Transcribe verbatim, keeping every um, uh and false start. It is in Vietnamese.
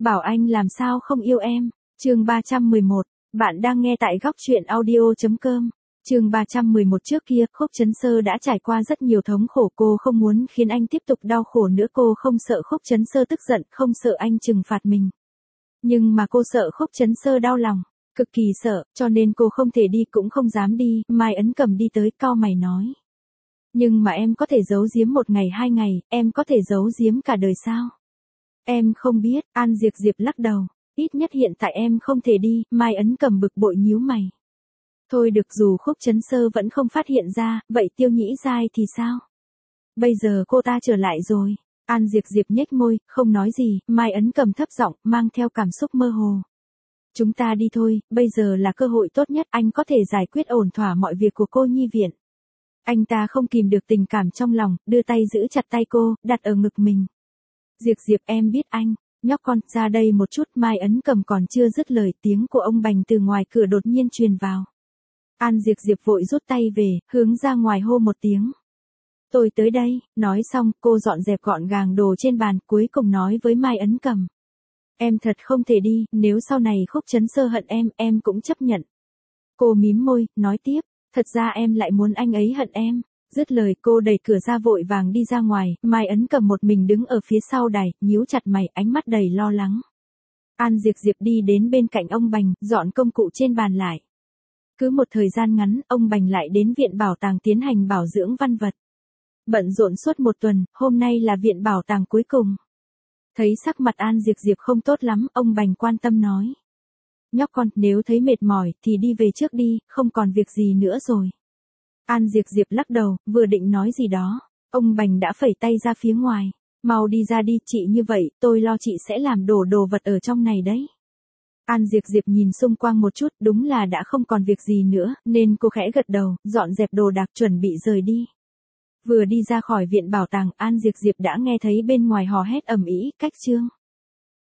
bảo anh làm sao không yêu em. Chương ba trăm mười một, bạn đang nghe tại góc truyện audio chấm com. Chương ba trăm mười một trước kia, Khúc Chấn Sơ đã trải qua rất nhiều thống khổ, cô không muốn khiến anh tiếp tục đau khổ nữa, cô không sợ Khúc Chấn Sơ tức giận, không sợ anh trừng phạt mình. Nhưng mà cô sợ Khúc Chấn Sơ đau lòng, cực kỳ sợ, cho nên cô không thể đi cũng không dám đi. Mai Ấn Cầm đi tới cau mày nói. Nhưng mà em có thể giấu giếm một ngày hai ngày, em có thể giấu giếm cả đời sao? Em không biết, An Diệp Diệp lắc đầu, ít nhất hiện tại em không thể đi. Mai Ấn Cầm bực bội nhíu mày. Thôi được, dù Khúc Chấn Sơ vẫn không phát hiện ra, vậy Tiêu Nhĩ Giai thì sao? Bây giờ cô ta trở lại rồi. An Diệp Diệp nhếch môi, không nói gì. Mai Ấn Cầm thấp giọng, mang theo cảm xúc mơ hồ. Chúng ta đi thôi, bây giờ là cơ hội tốt nhất, anh có thể giải quyết ổn thỏa mọi việc của cô nhi viện. Anh ta không kìm được tình cảm trong lòng, đưa tay giữ chặt tay cô, đặt ở ngực mình. Diệp Diệp, em biết anh, nhóc con, ra đây một chút. Mai Ấn Cầm còn chưa dứt lời, tiếng của ông Bành từ ngoài cửa đột nhiên truyền vào. An Diệp Diệp vội rút tay về, hướng ra ngoài hô một tiếng. Tôi tới đây. Nói xong, cô dọn dẹp gọn gàng đồ trên bàn, cuối cùng nói với Mai Ấn Cầm. Em thật không thể đi, nếu sau này Khúc Chấn Sơ hận em, em cũng chấp nhận. Cô mím môi, nói tiếp, thật ra em lại muốn anh ấy hận em. Dứt lời cô đẩy cửa ra vội vàng đi ra ngoài. Mai Ấn Cầm một mình đứng ở phía sau đài, nhíu chặt mày, ánh mắt đầy lo lắng. An Diệp Diệp đi đến bên cạnh ông Bành, dọn công cụ trên bàn lại. Cứ một thời gian ngắn, ông Bành lại đến viện bảo tàng tiến hành bảo dưỡng văn vật. Bận rộn suốt một tuần, hôm nay là viện bảo tàng cuối cùng. Thấy sắc mặt An Diệp Diệp không tốt lắm, ông Bành quan tâm nói. Nhóc con, nếu thấy mệt mỏi, thì đi về trước đi, không còn việc gì nữa rồi. An Diệp Diệp lắc đầu, vừa định nói gì đó. Ông Bành đã phẩy tay ra phía ngoài. Mau đi ra đi, chị như vậy, tôi lo chị sẽ làm đổ đồ vật ở trong này đấy. An Diệp Diệp nhìn xung quanh một chút, đúng là đã không còn việc gì nữa, nên cô khẽ gật đầu, dọn dẹp đồ đạc chuẩn bị rời đi. Vừa đi ra khỏi viện bảo tàng, An Diệp Diệp đã nghe thấy bên ngoài hò hét ầm ĩ, cách chương.